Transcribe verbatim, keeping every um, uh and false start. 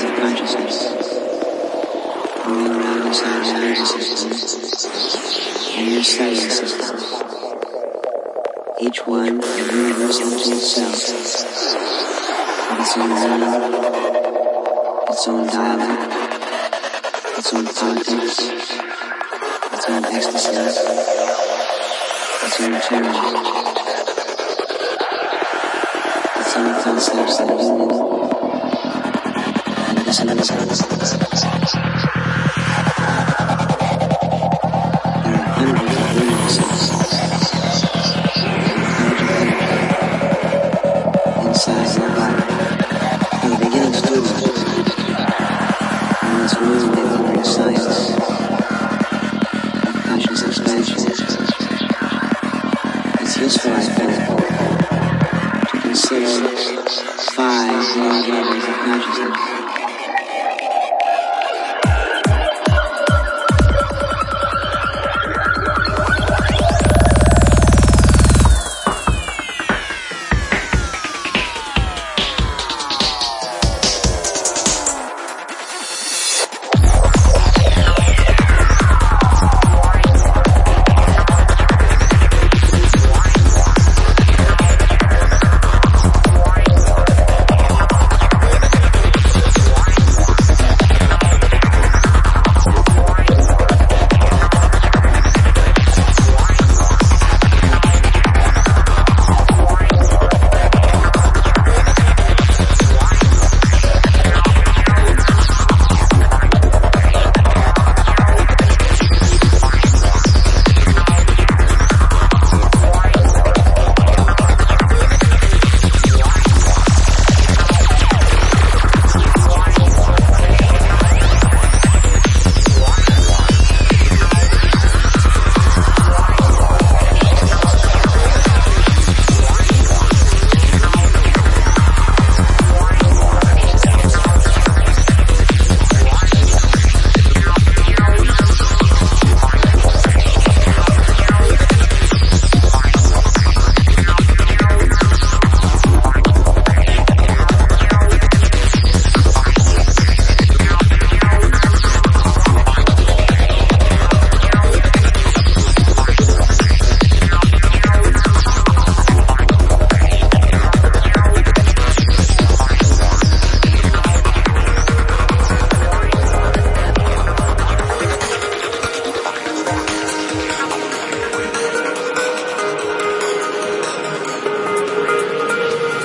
of consciousness moving around inside your nervous system and your cellular system. Each one a universal to itself, with its own meaning, its own dialogue, its own politics, its own ecstasies, its own terror, its own concepts of union and dissonance. There are hundreds of universes inside your body. From the beginning student, and this movement of your science of conscious expansion, it's useful, I think, to consider five broad levels of consciousness.